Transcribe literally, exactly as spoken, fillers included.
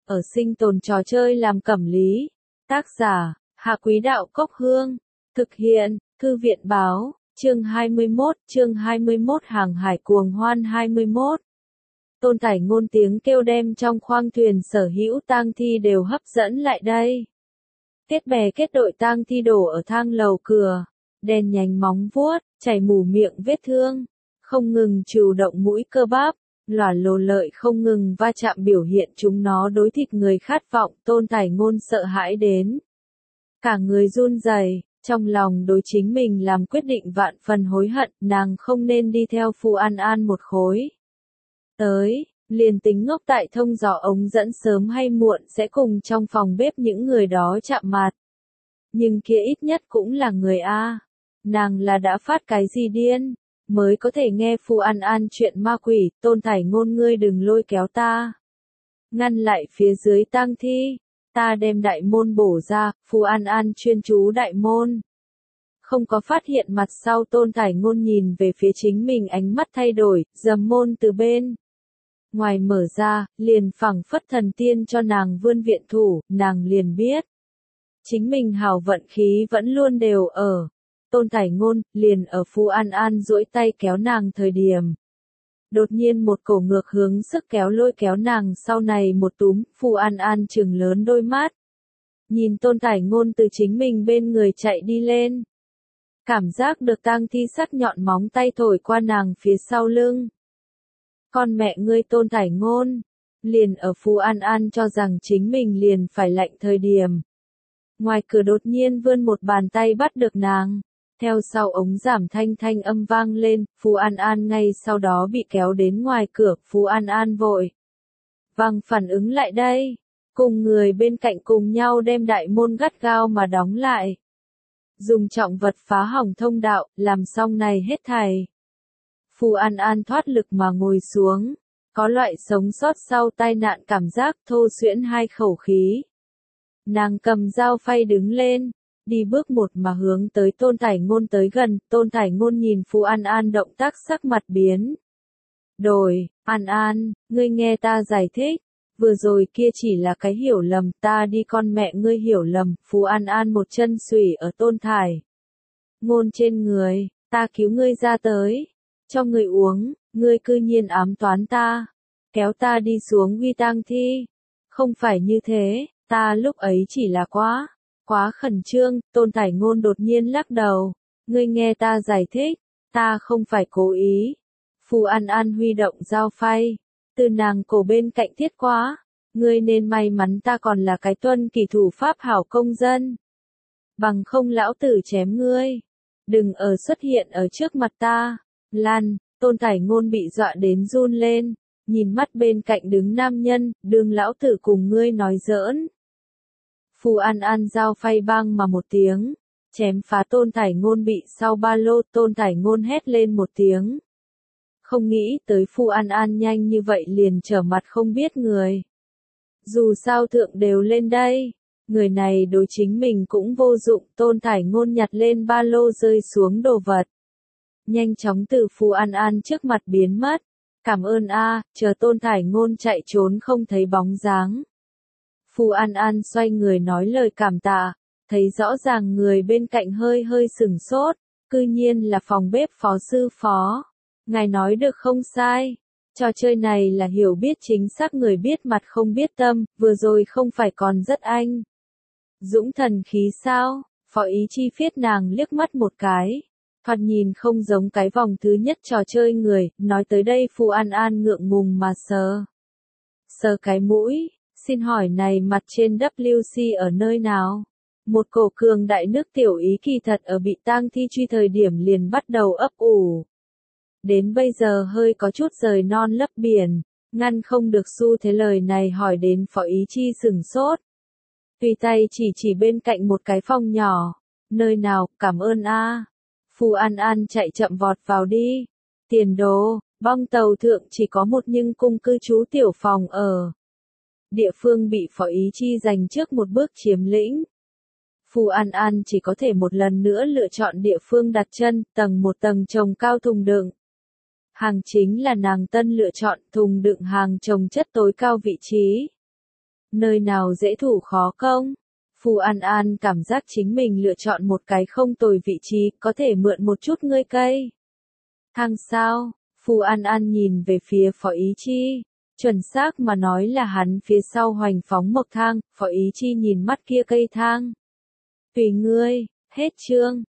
ở sinh tồn trò chơi làm cẩm lý. Tác giả, Hạ Quý Đạo Cốc Hương. Thực hiện, Thư viện Báo, chương hai mươi mốt, chương hai mươi mốt Hàng hải cuồng hoan hai mươi mốt. Tôn Thải Ngôn tiếng kêu đem trong khoang thuyền sở hữu tang thi đều hấp dẫn lại đây. Kết bè kết đội tang thi đổ ở thang lầu cửa, đèn nhánh móng vuốt, chảy mù miệng vết thương, không ngừng trù động mũi cơ bắp, lòa lồ lợi không ngừng va chạm biểu hiện chúng nó đối thịt người khát vọng. Tôn Thải Ngôn sợ hãi đến cả người run rẩy, trong lòng đối chính mình làm quyết định vạn phần hối hận, nàng không nên đi theo Phù An An một khối. Tới, liền tính ngốc tại thông gió ống dẫn sớm hay muộn sẽ cùng trong phòng bếp những người đó chạm mặt. Nhưng kia ít nhất cũng là người A. Nàng là đã phát cái gì điên, mới có thể nghe Phù An An chuyện ma quỷ. Tôn Thải Ngôn, ngươi đừng lôi kéo ta. Ngăn lại phía dưới tang thi, ta đem đại môn bổ ra. Phù An An chuyên chú đại môn. Không có phát hiện mặt sau. Tôn Thải Ngôn nhìn về phía chính mình, ánh mắt thay đổi, dầm môn từ bên ngoài mở ra, liền phảng phất thần tiên cho nàng vươn viện thủ. Nàng liền biết chính mình hảo vận khí vẫn luôn đều ở Tôn Thải Ngôn. Liền ở Phù An An duỗi tay kéo nàng thời điểm, đột nhiên một cổ ngược hướng sức kéo lôi kéo nàng sau này một túm. Phù An An trừng lớn đôi mắt, nhìn Tôn Thải Ngôn từ chính mình bên người chạy đi lên. Cảm giác được tang thi sắc nhọn móng tay thổi qua nàng phía sau lưng. Con mẹ ngươi Tôn Thải Ngôn, liền ở Phù An An cho rằng chính mình liền phải lạnh thời điểm, ngoài cửa đột nhiên vươn một bàn tay bắt được nàng. Theo sau ống giảm thanh thanh âm vang lên, Phù An An ngay sau đó bị kéo đến ngoài cửa. Phù An An vội vàng phản ứng lại đây, cùng người bên cạnh cùng nhau đem đại môn gắt gao mà đóng lại. Dùng trọng vật phá hỏng thông đạo, làm xong này hết thảy. Phù An An thoát lực mà ngồi xuống, có loại sống sót sau tai nạn cảm giác, thô xuyễn hai khẩu khí. Nàng cầm dao phay đứng lên, đi bước một mà hướng tới Tôn Thải Ngôn tới gần. Tôn Thải Ngôn nhìn Phù An An động tác, sắc mặt biến đổi. An An, ngươi nghe ta giải thích, vừa rồi kia chỉ là cái hiểu lầm, ta đi con mẹ ngươi hiểu lầm. Phù An An một chân xủy ở Tôn Thải Ngôn trên người, ta cứu ngươi ra tới, cho ngươi uống, ngươi cư nhiên ám toán ta, kéo ta đi xuống uy tang thi. Không phải như thế, ta lúc ấy chỉ là quá, quá khẩn trương. Tôn Thải Ngôn đột nhiên lắc đầu, ngươi nghe ta giải thích, ta không phải cố ý. Phù An An huy động dao phay, từ nàng cổ bên cạnh thiết quá, ngươi nên may mắn ta còn là cái tuân kỳ thủ pháp hảo công dân. Bằng không lão tử chém ngươi, đừng ở xuất hiện ở trước mặt ta. Lan, Tôn Thải Ngôn bị dọa đến run lên, nhìn mắt bên cạnh đứng nam nhân, đừng lão tử cùng ngươi nói giỡn. Phù An An dao phay băng mà một tiếng, chém phá Tôn Thải Ngôn bị sau ba lô. Tôn Thải Ngôn hét lên một tiếng. Không nghĩ tới Phù An An nhanh như vậy liền trở mặt không biết người. Dù sao thượng đều lên đây, người này đối chính mình cũng vô dụng. Tôn Thải Ngôn nhặt lên ba lô rơi xuống đồ vật, nhanh chóng từ Phù An An trước mặt biến mất. Cảm ơn a. Chờ Tôn Thải Ngôn chạy trốn không thấy bóng dáng, Phù An An xoay người nói lời cảm tạ, thấy rõ ràng người bên cạnh hơi hơi sửng sốt, cư nhiên là phòng bếp phó sư phó. Ngài nói được không sai, trò chơi này là hiểu biết chính xác người biết mặt không biết tâm, vừa rồi không phải còn rất anh dũng thần khí sao? Phó Ý Chi phiết nàng liếc mắt một cái, thoạt nhìn không giống cái vòng thứ nhất trò chơi người. Nói tới đây Phù An An ngượng ngùng mà sờ sờ cái mũi, xin hỏi này mặt trên W C ở nơi nào? Một cổ cường đại nước tiểu ý kỳ thật ở bị tang thi truy thời điểm liền bắt đầu ấp ủ. Đến bây giờ hơi có chút rời non lấp biển, ngăn không được xu thế lời này hỏi đến Phó Ý Chi sửng sốt. Tùy tay chỉ chỉ bên cạnh một cái phòng nhỏ, nơi nào, cảm ơn a. Phù An An chạy chậm vọt vào đi. Tiền đồ, bong tàu thượng chỉ có một nhưng cung cư trú tiểu phòng ở. Địa phương bị Phó Ý Chi giành trước một bước chiếm lĩnh. Phù An An chỉ có thể một lần nữa lựa chọn địa phương đặt chân, tầng một tầng trồng cao thùng đựng hàng chính là nàng tân lựa chọn, thùng đựng hàng trồng chất tối cao vị trí. Nơi nào dễ thủ khó công. Phù An An cảm giác chính mình lựa chọn một cái không tồi vị trí, có thể mượn một chút ngươi cây. Thang sao? Phù An An nhìn về phía Phó Ý Chi. Chuẩn xác mà nói là hắn phía sau hoành phóng mộc thang, Phó Ý Chi nhìn mắt kia cây thang. Tùy ngươi, hết chương.